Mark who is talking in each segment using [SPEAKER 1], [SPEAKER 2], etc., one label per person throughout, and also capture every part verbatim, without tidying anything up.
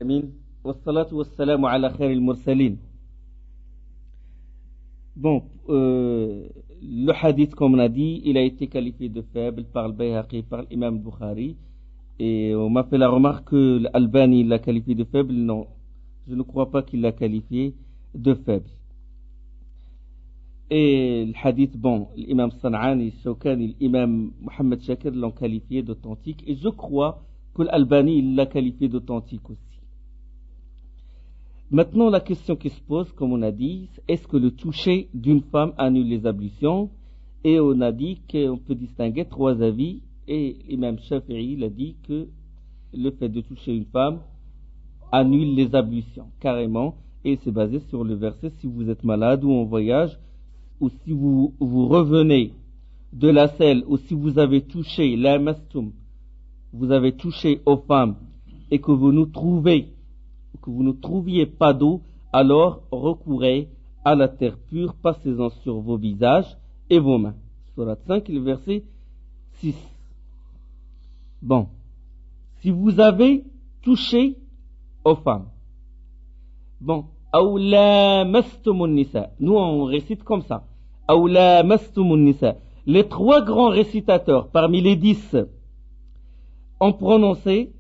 [SPEAKER 1] Amin. Wassalatu wassalamu ala khairil mursalin. Bon, euh, le hadith, comme on a dit, il a été qualifié de faible par le Bayhaqi, par l'imam Bukhari. Et on m'a fait la remarque que l'Albani l'a qualifié de faible. Non, je ne crois pas qu'il l'a qualifié de faible. Et le hadith, bon, l'imam San'ani, Shawkani, l'imam Mohamed Shakir l'ont qualifié d'authentique. Et je crois que l'Albani l'a qualifié d'authentique aussi. Maintenant, la question qui se pose, comme on a dit, est-ce que le toucher d'une femme annule les ablutions? Et on a dit qu'on peut distinguer trois avis. Et l'imam Shafi'i il a dit que le fait de toucher une femme annule les ablutions, carrément. Et c'est basé sur le verset, si vous êtes malade ou en voyage, ou si vous, vous revenez de la selle, ou si vous avez touché la mastum, vous avez touché aux femmes, et que vous nous trouvez, que vous ne trouviez pas d'eau, alors recourez à la terre pure, passez-en sur vos visages et vos mains. Surat cinq, le verset six. Bon, si vous avez touché aux femmes, bon, aw lamastumun nisa, nous on récite comme ça, aw lamastumun nisa. Les trois grands récitateurs parmi les dix ont prononcé.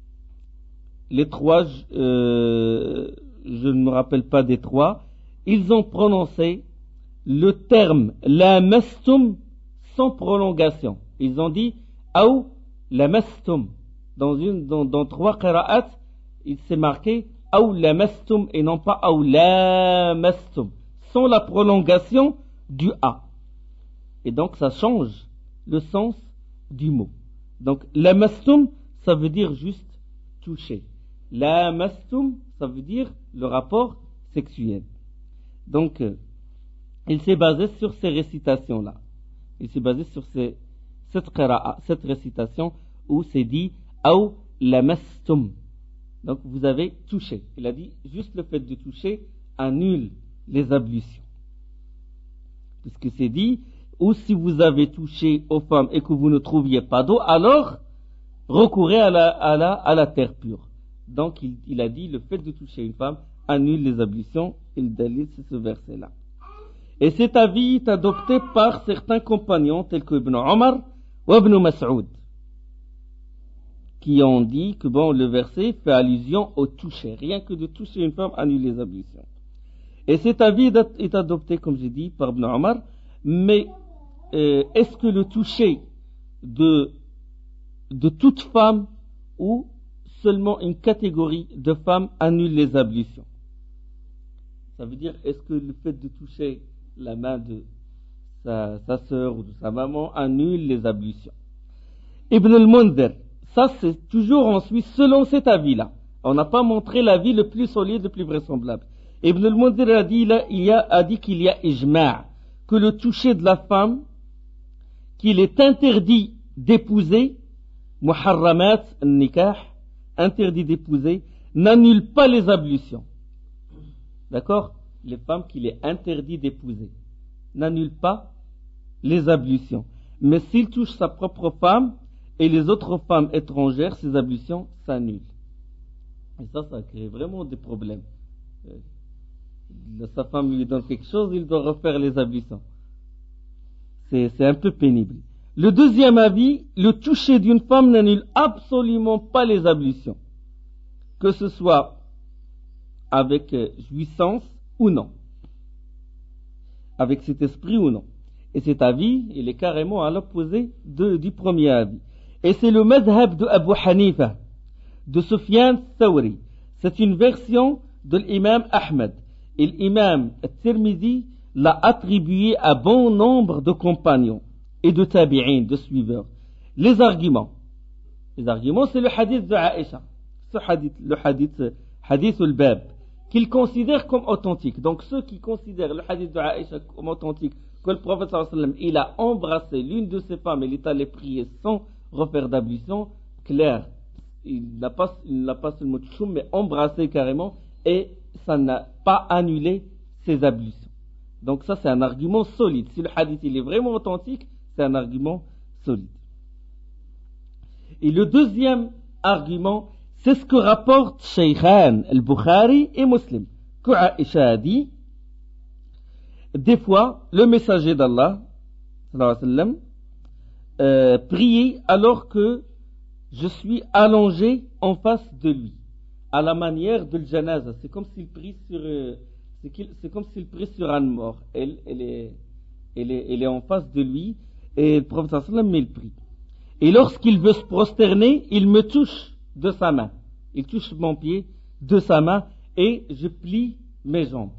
[SPEAKER 1] Les trois, euh, je ne me rappelle pas des trois, ils ont prononcé le terme lamastum sans prolongation. Ils ont dit aou lamastum. Dans une, dans, dans trois qira'at, il s'est marqué aou lamastum et non pas aou lamastum, sans la prolongation du a. Et donc ça change le sens du mot. Donc lamastum, ça veut dire juste toucher. La mastum, ça veut dire le rapport sexuel. Donc, euh, il s'est basé sur ces récitations-là. Il s'est basé sur ces, cette, qira'a, cette récitation où c'est dit Aou la mastum. Donc, vous avez touché. Il a dit juste le fait de toucher annule les ablutions. Puisque c'est dit, ou si vous avez touché aux femmes et que vous ne trouviez pas d'eau, alors recourez à la, à la, à la terre pure. Donc, il, il a dit, le fait de toucher une femme annule les ablutions. Et le dalil, c'est ce verset-là. Et cet avis est adopté par certains compagnons, tels que Ibn Omar ou Ibn Mas'ud, qui ont dit que bon, le verset fait allusion au toucher. Rien que de toucher une femme annule les ablutions. Et cet avis est adopté, comme j'ai dit, par Ibn Omar. Mais euh, est-ce que le toucher de, de toute femme ou seulement une catégorie de femmes annule les ablutions? Ça veut dire, est-ce que le fait de toucher la main de sa, sa sœur ou de sa maman annule les ablutions? Ibn al-Mundhir, ça c'est toujours on suit selon cet avis-là. On n'a pas montré l'avis le plus solide, le plus vraisemblable. Ibn al-Mundhir a dit, là, il y a, a dit qu'il y a ijma', que le toucher de la femme, qu'il est interdit d'épouser, muharramat al-nikah, interdit d'épouser, n'annule pas les ablutions. D'accord? Les femmes qu'il est interdit d'épouser n'annulent pas les ablutions. Mais s'il touche sa propre femme et les autres femmes étrangères, ces ablutions s'annulent. Et ça, ça crée vraiment des problèmes. Euh, sa femme lui donne quelque chose, il doit refaire les ablutions. C'est, c'est un peu pénible. Le deuxième avis, le toucher d'une femme n'annule absolument pas les ablutions, que ce soit avec euh, jouissance ou non, avec cet esprit ou non. Et cet avis, il est carrément à l'opposé de, du premier avis. Et c'est le madhab de Abu Hanifa, de Sufyan Thawri. C'est une version de l'imam Ahmed. Et l'imam Tirmidhi l'a attribué à bon nombre de compagnons et de tabi'in, de suiveurs. Les arguments. Les arguments, c'est le hadith de Aïcha. Ce hadith, le hadith, hadith al-Bab, qu'ils considèrent comme authentique. Donc ceux qui considèrent le hadith de Aïcha comme authentique, que le prophète sallallahu alayhi wa sallam, il a embrassé l'une de ses femmes et il est allé prier sans refaire d'ablution, clair, il n'a pas, il n'a pas seulement tchoum, mais embrassé carrément, et ça n'a pas annulé ses ablutions. Donc ça c'est un argument solide. Si le hadith il est vraiment authentique, c'est un argument solide. Et le deuxième argument, C'est ce que rapportent Shaykhan al-Bukhari et Muslim. Que Aïcha a dit, des fois, le messager d'Allah, sallallahu alayhi wa sallam, euh, priait alors que je suis allongé en face de lui, à la manière de l'janaza. C'est comme s'il prie sur, euh, c'est, qu'il, c'est comme s'il prie sur un mort. Elle, elle est, elle est, elle est en face de lui, et le prophète sallallahu alayhi wa sallam met le prie. Et lorsqu'il veut se prosterner, il me touche de sa main. Il touche mon pied de sa main, et je plie mes jambes.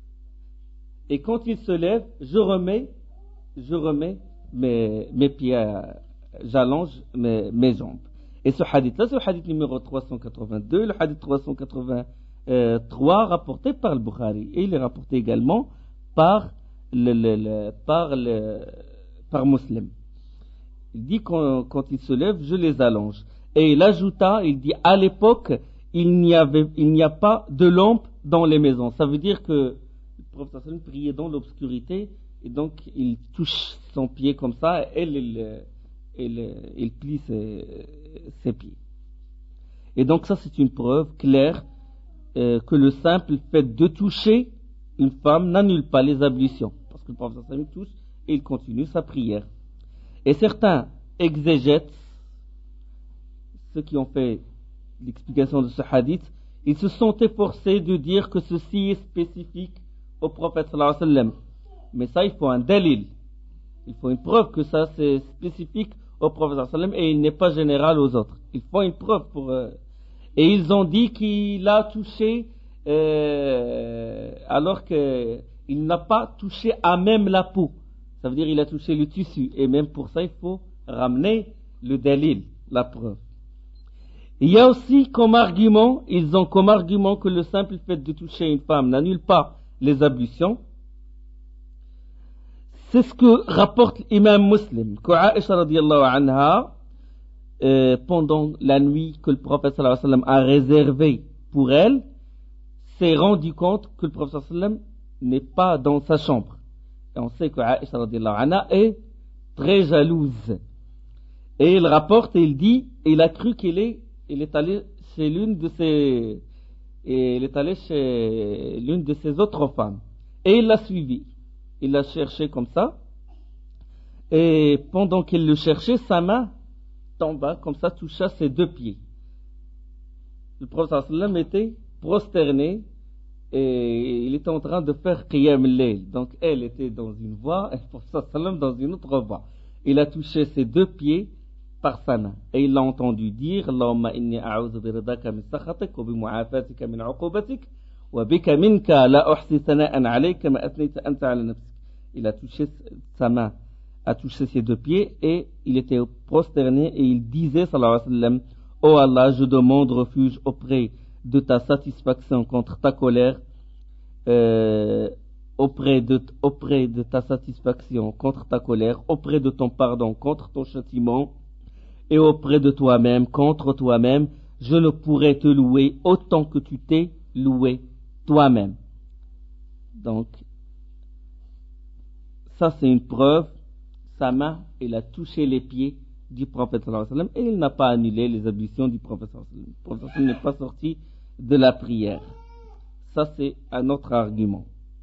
[SPEAKER 1] Et quand il se lève, je remets, je remets mes, mes pieds, à, j'allonge mes, mes jambes. Et ce hadith-là, c'est le hadith numéro trois cent quatre-vingt-deux, le hadith trois cent quatre-vingt-trois rapporté par le Bukhari. Et il est rapporté également par le, le, le, par le, par Muslim. Il dit quand, quand il se lève, je les allonge. Et il ajouta, il dit, à l'époque, il n'y avait, il n'y a pas de lampe dans les maisons. Ça veut dire que le prophète sallam priait dans l'obscurité, et donc il touche son pied comme ça, et elle, elle, elle, elle plie ses, ses pieds. Et donc ça, c'est une preuve claire euh, que le simple fait de toucher une femme n'annule pas les ablutions, parce que le prophète sallam touche et il continue sa prière. Et certains exégètes, ceux qui ont fait l'explication de ce hadith, ils se sont efforcés de dire que ceci est spécifique au prophète sallallahu alayhi wa sallam. Mais ça, il faut un dalil. Il faut une preuve que ça c'est spécifique au prophète sallallahu alayhi wa sallam et il n'est pas général aux autres. Il faut une preuve pour... Euh... Et ils ont dit qu'il a touché euh, alors qu'il n'a pas touché à même la peau. Ça veut dire qu'il a touché le tissu. Et même pour ça, il faut ramener le dalil, la preuve. Il y a aussi comme argument, ils ont comme argument que le simple fait de toucher une femme n'annule pas les ablutions. C'est ce que rapporte l'imam Muslim, que Aïcha radiyallahu anha, euh, pendant la nuit que le prophète sallallahu alayhi wa sallam a réservée pour elle, s'est rendu compte que le prophète sallallahu alayhi wa sallam n'est pas dans sa chambre. Et on sait que Aïcha radiyallahu anha est très jalouse. Et il rapporte et il dit, il a cru qu'il est Il est allé chez l'une de ses, et il est allé chez l'une de ses autres femmes. Et il l'a suivi. Il l'a cherché comme ça. Et pendant qu'il le cherchait, sa main tomba, comme ça, toucha ses deux pieds. Le prophète sallallahu alayhi wa sallam était prosterné et il était en train de faire qiyam al-layl. Donc elle était dans une voie et le prophète sallallahu alayhi wa sallam dans une autre voie. Il a touché ses deux pieds par sa main. Et il l'a entendu dire, Allahumma inni a'udhu biridaka min sakhatik wa bimu'afatika min 'uqubatik wa bika minka la uhsi thana'an 'alayka ma athnayta anta 'ala nafsik. Il a touché sa main, a touché ses deux pieds et il était prosterné et il disait, sallallahu alayhi wa sallam, oh Allah, je demande refuge auprès de ta satisfaction contre ta colère, euh, auprès de, auprès de ta satisfaction contre ta colère, auprès de ton pardon contre ton châtiment, et auprès de toi-même, contre toi-même, je ne pourrai te louer autant que tu t'es loué toi-même. Donc, ça c'est une preuve, sa main, elle a touché les pieds du prophète sallallahu alayhi wa sallam, et il n'a pas annulé les ablutions du prophète sallallahu alayhi wa sallam. Le prophète sallallahu alayhi wa sallam n'est pas sorti de la prière. Ça c'est un autre argument.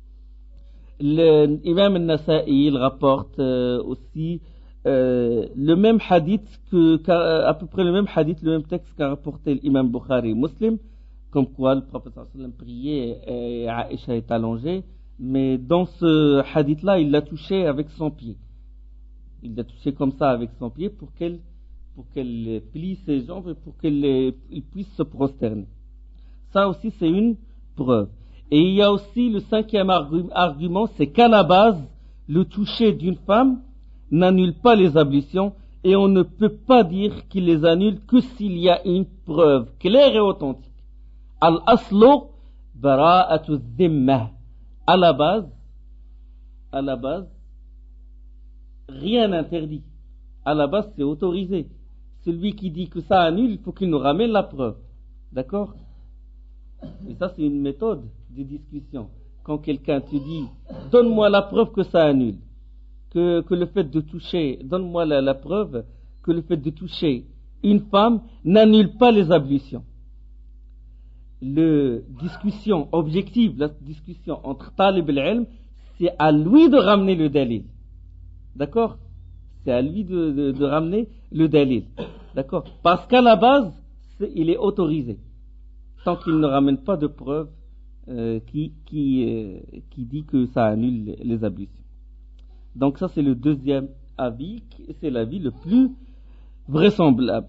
[SPEAKER 1] L'imam al-Nasa'i, il rapporte euh, aussi Euh, le même hadith que, à peu près le même hadith, le même texte qu'a rapporté l'imam Bukhari Muslim, comme quoi le prophète sallallahu alayhi wa sallam priait et Aïcha est allongée, mais dans ce hadith-là, il l'a touché avec son pied. Il l'a touché comme ça avec son pied pour qu'elle, pour qu'elle plie ses jambes et pour qu'elle il puisse se prosterner. Ça aussi, c'est une preuve. Et il y a aussi le cinquième argument, c'est qu'à la base, le toucher d'une femme n'annule pas les ablutions et on ne peut pas dire qu'il les annule que s'il y a une preuve claire et authentique. Al-aslu bara'atu dhimma. À la base, à la base, rien n'interdit. À la base, c'est autorisé. Celui qui dit que ça annule, il faut qu'il nous ramène la preuve. D'accord? Et ça, c'est une méthode de discussion. Quand quelqu'un te dit, donne-moi la preuve que ça annule. Que, que le fait de toucher, donne-moi la, la preuve que le fait de toucher une femme n'annule pas les ablutions. la discussion objective, la discussion entre talib et l'ilm, c'est à lui de ramener le dalil. D'accord? C'est à lui de, de, de ramener le dalil. D'accord? Parce qu'à la base, c'est, il est autorisé. Tant qu'il ne ramène pas de preuve euh, qui, qui, euh, qui dit que ça annule les, les ablutions. Donc ça, c'est le deuxième avis, c'est l'avis le plus vraisemblable.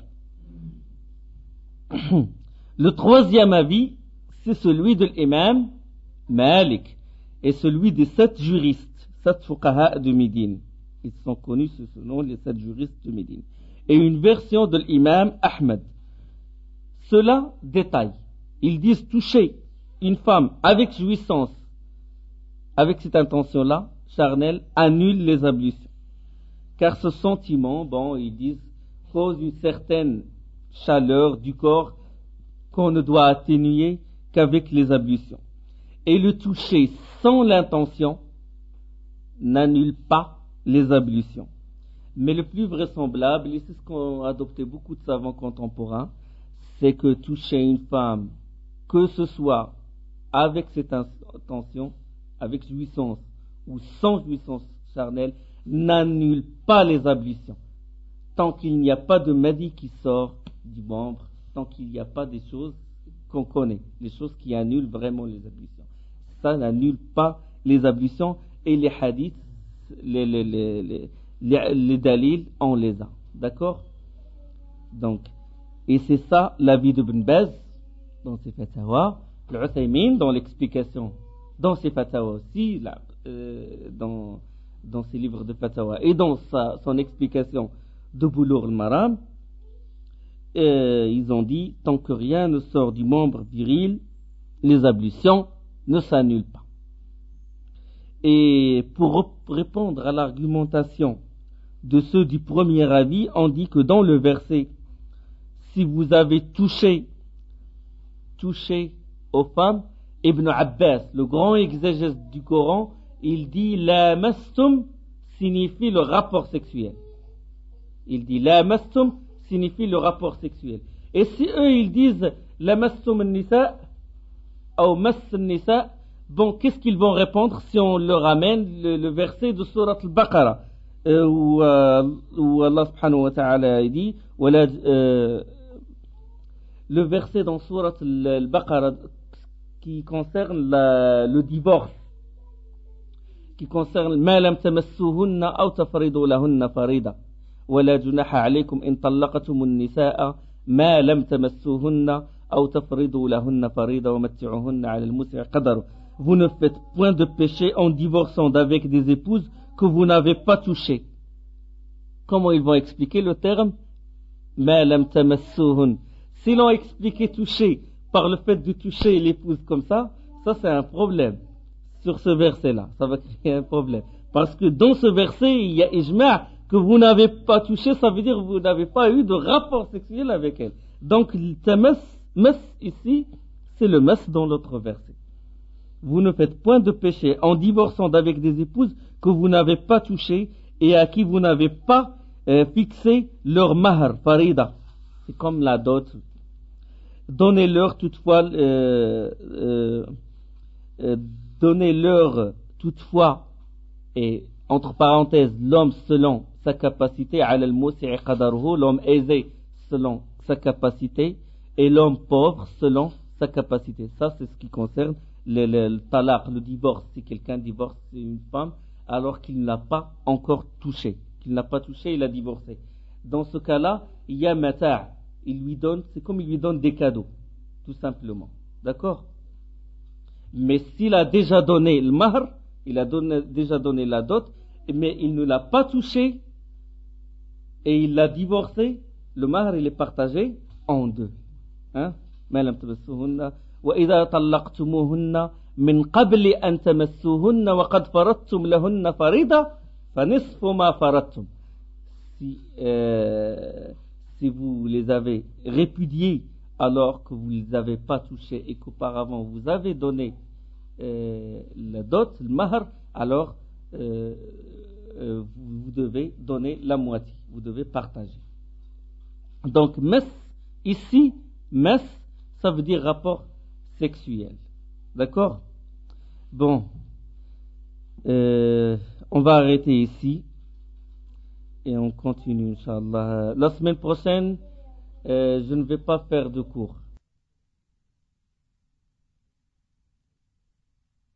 [SPEAKER 1] Le troisième avis, c'est celui de l'imam Malik et celui des sept juristes, sept fuqaha de Médine. Ils sont connus sous ce nom, les sept juristes de Médine. Et une version de l'imam Ahmed. Cela détaille. Ils disent toucher une femme avec jouissance, avec cette intention-là, charnelle, annule les ablutions. Car ce sentiment, bon, ils disent, cause une certaine chaleur du corps qu'on ne doit atténuer qu'avec les ablutions. Et le toucher sans l'intention n'annule pas les ablutions. Mais le plus vraisemblable, et c'est ce qu'ont adopté beaucoup de savants contemporains, c'est que toucher une femme, que ce soit avec cette intention, avec jouissance ou sans jouissance charnelle, n'annule pas les ablutions. Tant qu'il n'y a pas de madi qui sort du membre, tant qu'il n'y a pas des choses qu'on connaît, les choses qui annulent vraiment les ablutions. Ça n'annule pas les ablutions et les hadiths, les, les, les, les, les, les dalils, on les a. D'accord? Donc, et c'est ça l'avis de Ibn Baz dans ses fatawa, l'Uthaymin dans l'explication, dans ses fatawa aussi, là, euh, dans, dans ses livres de fatawa et dans sa, son explication de Boulough al-Maram, euh, ils ont dit, tant que rien ne sort du membre viril, les ablutions ne s'annulent pas. Et pour répondre à l'argumentation de ceux du premier avis, on dit que dans le verset, si vous avez touché, touché aux femmes, Ibn Abbas, le grand exégète du Coran, il dit la mastum signifie le rapport sexuel. Il dit la mastum signifie le rapport sexuel. Et si eux ils disent la mastum nisa ou mas nisa, bon, qu'est-ce qu'ils vont répondre si on leur amène le, le verset de Surat al-Baqarah euh, où, euh, où Allah subhanahu wa ta'ala dit wala, euh, le verset dans Surat al-Baqarah qui concerne la, le divorce, qui concerne ma lam tamassuhunna aw tafridu lahunna farida wala junaha alaykum in talaqtumun nisaa ma lam tamassuhunna aw tafridu lahunna farida wa matti'uhunna 'ala al-mus'i' qadaru. Vous ne faites point de péché en divorçant d'avec des épouses que vous n'avez pas touchées. Comment ils vont expliquer le terme ma lam tamassuhun? S'ils l'ont expliqué toucher par le fait de toucher l'épouse comme ça, ça c'est un problème. Sur ce verset-là, ça va créer un problème. Parce que dans ce verset, il y a ijma' que vous n'avez pas touché, ça veut dire que vous n'avez pas eu de rapport sexuel avec elle. Donc, le tamas, mas ici, c'est le mas dans l'autre verset. Vous ne faites point de péché en divorçant d'avec des épouses que vous n'avez pas touchées et à qui vous n'avez pas euh, fixé leur mahar, farida. C'est comme la dot. Donnez-leur toutefois, euh, euh, euh, donnez-leur toutefois, et entre parenthèses, l'homme selon sa capacité, ala al-musi'i qadaruhu, l'homme aisé selon sa capacité, et l'homme pauvre selon sa capacité. Ça, c'est ce qui concerne le, le, le talaq, le divorce. Si quelqu'un divorce une femme alors qu'il ne l'a pas encore touché, qu'il n'a pas touché, il a divorcé. Dans ce cas-là, il y a mata'. Il lui donne, c'est comme il lui donne des cadeaux, tout simplement. D'accord? Mais s'il a déjà donné le mahr, il a donné, déjà donné la dot, mais il ne l'a pas touché et il l'a divorcé, le mahr il est partagé en deux. Hein? وإذا طلقتموهن من قبل أن تمسوهن وقد فرضتم لهن فريضة فنصف ما فرضتم. Si, euh, si vous les avez répudiés alors que vous ne les avez pas touchés et qu'auparavant vous avez donné euh, la dot, le mahr, alors euh, euh, vous, vous devez donner la moitié, vous devez partager. Donc mes, ici, mes, ça veut dire rapport sexuelle. D'accord? Bon, euh, on va arrêter ici et on continue, Inch'Allah. La semaine prochaine, euh, je ne vais pas faire de cours.